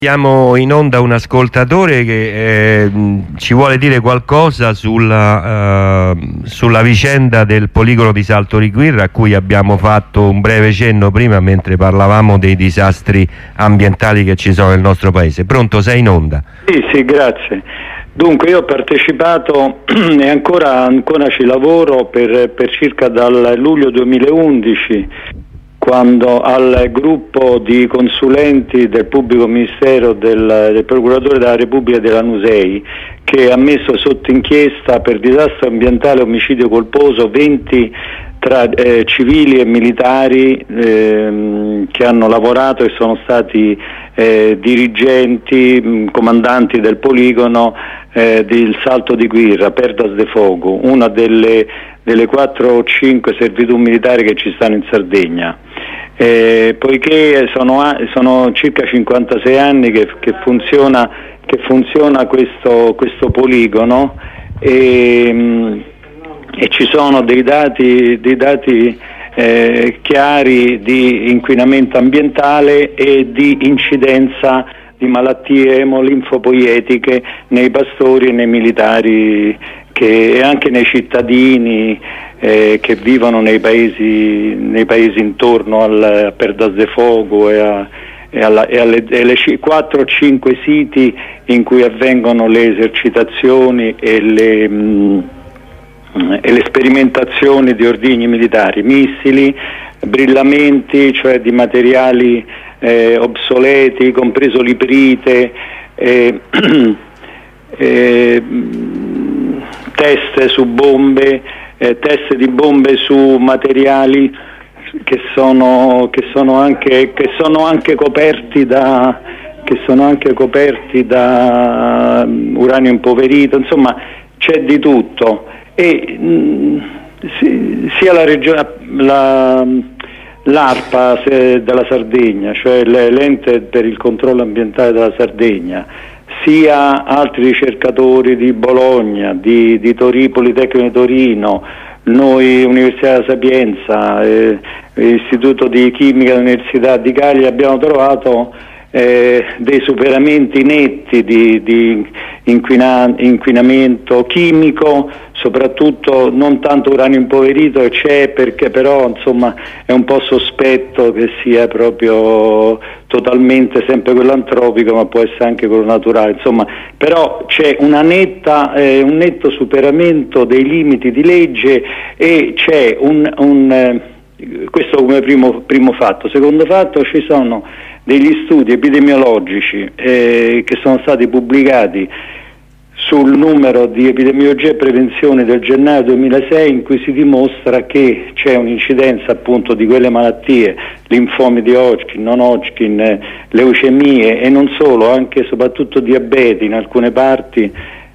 Siamo in onda un ascoltatore che ci vuole dire qualcosa sulla vicenda del poligono di Salto di Quirra, a cui abbiamo fatto un breve cenno prima mentre parlavamo dei disastri ambientali che ci sono nel nostro paese. Pronto, sei in onda? Sì, grazie. Dunque, io ho partecipato e ancora ci lavoro per circa dal luglio 2011, quando al gruppo di consulenti del pubblico ministero del procuratore della Repubblica di Lanusei, che ha messo sotto inchiesta per disastro ambientale e omicidio colposo 20 tra civili e militari che hanno lavorato e sono stati dirigenti, comandanti del poligono del Salto di Quirra, Perdas de Fogo, una delle 4 o 5 servitù militari che ci stanno in Sardegna. Poiché sono circa 56 anni che funziona questo poligono e ci sono dei dati chiari di inquinamento ambientale e di incidenza di malattie emolinfopoietiche nei pastori e nei militari e anche nei cittadini che vivono nei paesi intorno a Perdas de Fogo e alle 4 o 5 siti in cui avvengono le esercitazioni e le sperimentazioni di ordigni militari, missili, brillamenti, cioè di materiali obsoleti, compreso l'iprite, teste su bombe, teste di bombe su materiali che sono anche coperti da uranio impoverito. Insomma, c'è di tutto e sia la regione, l'ARPA della Sardegna, cioè l'ente per il controllo ambientale della Sardegna, sia altri ricercatori di Bologna, di Politecnico di Torino, noi Università della Sapienza, Istituto di Chimica dell'Università di Cagliari, abbiamo trovato dei superamenti netti di inquinamento chimico, soprattutto non tanto uranio impoverito, c'è, perché però insomma è un po' sospetto che sia proprio totalmente sempre quello antropico, ma può essere anche quello naturale, insomma, però c'è un netto superamento dei limiti di legge e c'è questo come primo fatto. Secondo fatto, ci sono degli studi epidemiologici che sono stati pubblicati sul numero di epidemiologia e prevenzione del gennaio 2006, in cui si dimostra che c'è un'incidenza appunto di quelle malattie, linfomi di Hodgkin, non Hodgkin, leucemie e non solo, anche e soprattutto diabete in alcune parti,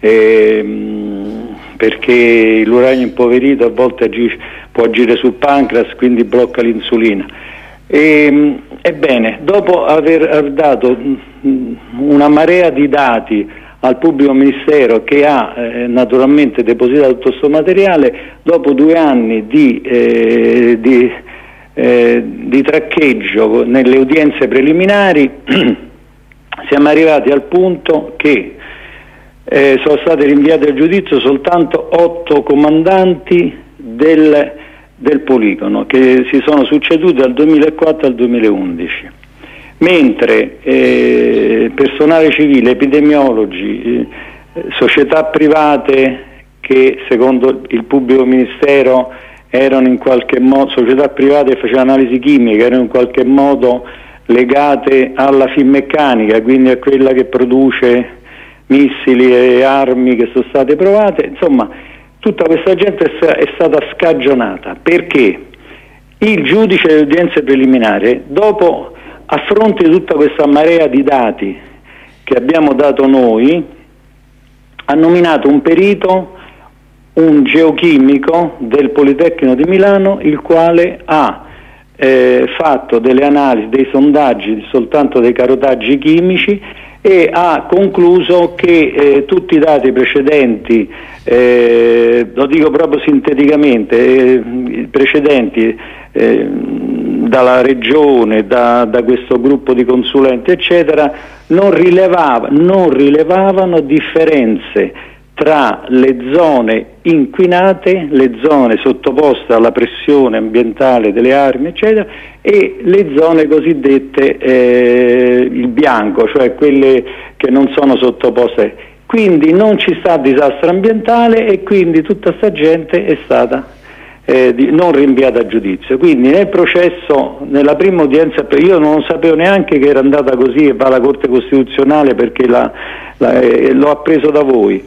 perché l'uranio impoverito a volte può agire sul pancreas, quindi blocca l'insulina. Ebbene, dopo aver dato una marea di dati al pubblico ministero, che ha naturalmente depositato tutto questo materiale, dopo 2 anni di traccheggio nelle udienze preliminari siamo arrivati al punto che sono state rinviate al giudizio soltanto 8 comandanti del poligono, che si sono succeduti dal 2004 al 2011. Mentre personale civile, epidemiologi, società private che secondo il pubblico ministero erano in qualche modo, società private che facevano analisi chimiche, erano in qualche modo legate alla Finmeccanica, quindi a quella che produce missili e armi che sono state provate. Insomma, tutta questa gente è stata scagionata, perché il giudice delle udienze preliminari, dopo, a fronte di tutta questa marea di dati che abbiamo dato noi, ha nominato un perito, un geochimico del Politecnico di Milano, il quale ha fatto delle analisi, dei sondaggi, soltanto dei carotaggi chimici, e ha concluso che tutti i dati precedenti, lo dico proprio sinteticamente, precedenti dalla regione, da questo gruppo di consulenti eccetera, non rilevavano differenze tra le zone inquinate, le zone sottoposte alla pressione ambientale delle armi, eccetera, e le zone cosiddette il bianco, cioè quelle che non sono sottoposte. Quindi non ci sta disastro ambientale e quindi tutta sta gente è stata non rinviata a giudizio. Quindi nel processo, nella prima udienza, io non sapevo neanche che era andata così e va alla Corte Costituzionale perché l'ho appreso da voi.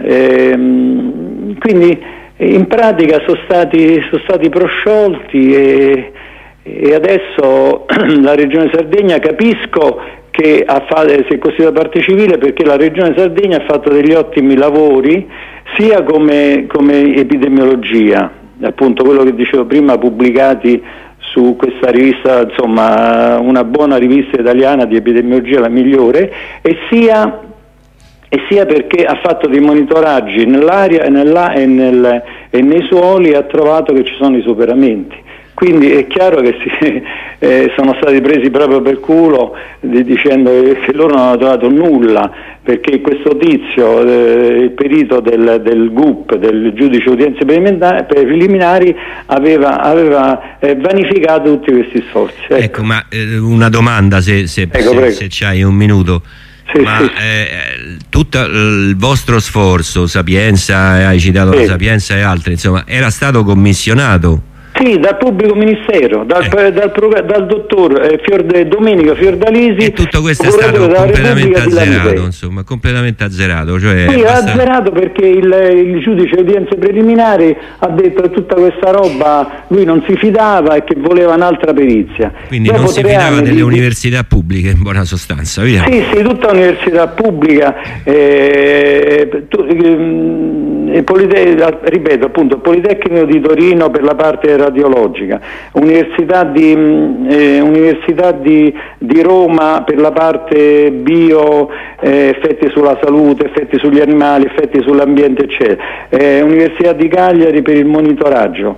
Quindi in pratica sono stati prosciolti e adesso la Regione Sardegna, capisco che si è costituita parte civile perché la Regione Sardegna ha fatto degli ottimi lavori sia come epidemiologia, appunto quello che dicevo prima, pubblicati su questa rivista, insomma una buona rivista italiana di epidemiologia, la migliore, e sia perché ha fatto dei monitoraggi nell'aria e nei suoli e ha trovato che ci sono i superamenti. Quindi è chiaro che sono stati presi proprio per culo dicendo che loro non hanno trovato nulla, perché questo tizio, il perito del GUP, del giudice udienze preliminari, aveva vanificato tutti questi sforzi. Ecco, ma una domanda, se c'hai un minuto. Sì, ma sì. Tutto il vostro sforzo, Sapienza, hai citato la Sapienza e altri, insomma, era stato commissionato? Sì, dal pubblico ministero, dal dottor Domenico Fiordalisi. E tutto questo è stato completamente azzerato, insomma, completamente azzerato. Cioè sì, azzerato perché il giudice udienze preliminari ha detto che tutta questa roba lui non si fidava e che voleva un'altra perizia. Quindi non si fidava delle università pubbliche, in buona sostanza, via. Sì, tutta università pubblica, ripeto appunto, Politecnico di Torino per la parte radiologica, Università di Roma per la parte bio, effetti sulla salute, effetti sugli animali, effetti sull'ambiente, eccetera, Università di Cagliari per il monitoraggio,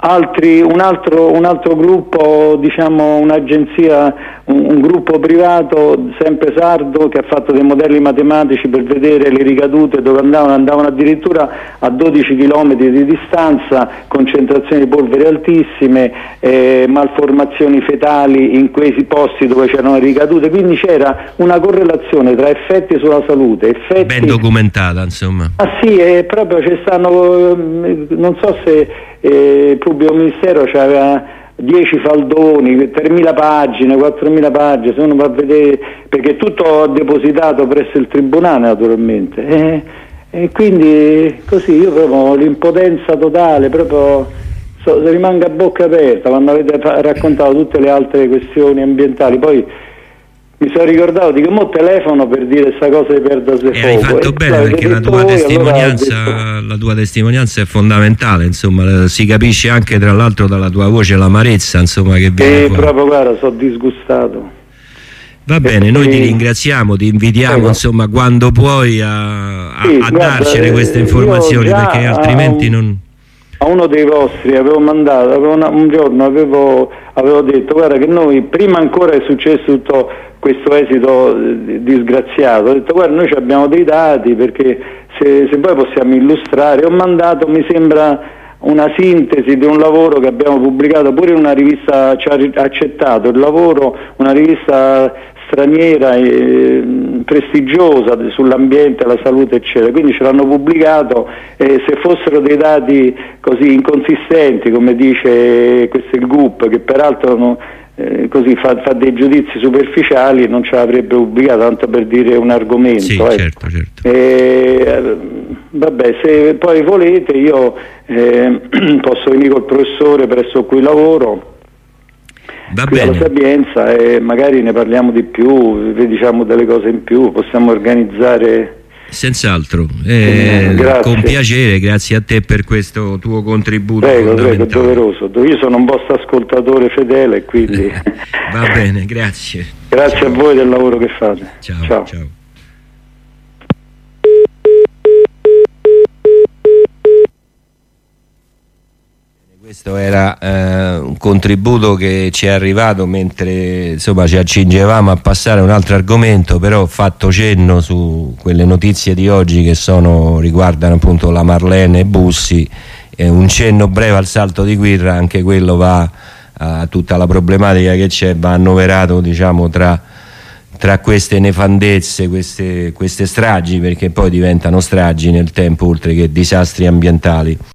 un altro gruppo, diciamo un'agenzia, un gruppo privato sempre sardo che ha fatto dei modelli matematici per vedere le ricadute dove andavano addirittura a 12 km di distanza, concentrazioni di polvere altissime, malformazioni fetali in quei posti dove c'erano ricadute, quindi c'era una correlazione tra effetti sulla salute, ben documentata, insomma. Ah sì, proprio ci stanno, non so se il pubblico ministero aveva 10 faldoni, 3.000 pagine, 4.000 pagine, se uno va a vedere, perché tutto depositato presso il tribunale naturalmente, e quindi così io proprio l'impotenza totale, proprio rimango a bocca aperta quando avete raccontato tutte le altre questioni ambientali. Poi mi sono ricordato, dico, mo telefono per dire questa cosa di Perda se hai fatto bene, perché la tua testimonianza è fondamentale, insomma, si capisce anche tra l'altro dalla tua voce l'amarezza, insomma, che viene fuori. Proprio, guarda, sono disgustato. Va bene, noi ti ringraziamo, ti invitiamo, insomma, quando puoi a darcene queste informazioni, perché altrimenti non... A uno dei vostri avevo mandato, un giorno avevo detto, guarda che noi, prima ancora è successo tutto questo esito disgraziato, ho detto guarda, noi abbiamo dei dati, perché se poi possiamo illustrare, ho mandato, mi sembra, una sintesi di un lavoro che abbiamo pubblicato pure in una rivista, ci ha accettato il lavoro, una rivista straniera prestigiosa sull'ambiente, la salute, eccetera, quindi ce l'hanno pubblicato, se fossero dei dati così inconsistenti, come dice questo il GUP, che peraltro così fa dei giudizi superficiali, non ce l'avrebbe pubblicato, tanto per dire un argomento. Sì, certo. Vabbè, se poi volete io posso venire col professore presso cui lavoro, va qui bene, alla Sapienza, e magari ne parliamo di più, vi diciamo delle cose in più, possiamo organizzare. Senz'altro, con piacere, grazie a te per questo tuo contributo. Prego, doveroso. Io sono un vostro ascoltatore fedele, quindi va bene, grazie. Grazie. Ciao. A voi del lavoro che fate. Ciao. Questo era un contributo che ci è arrivato mentre insomma ci accingevamo a passare a un altro argomento, però ho fatto cenno su quelle notizie di oggi che riguardano appunto la Marlene e Bussi, un cenno breve al Salto di Quirra, anche quello va a tutta la problematica che c'è, va annoverato diciamo tra queste nefandezze, queste stragi, perché poi diventano stragi nel tempo oltre che disastri ambientali.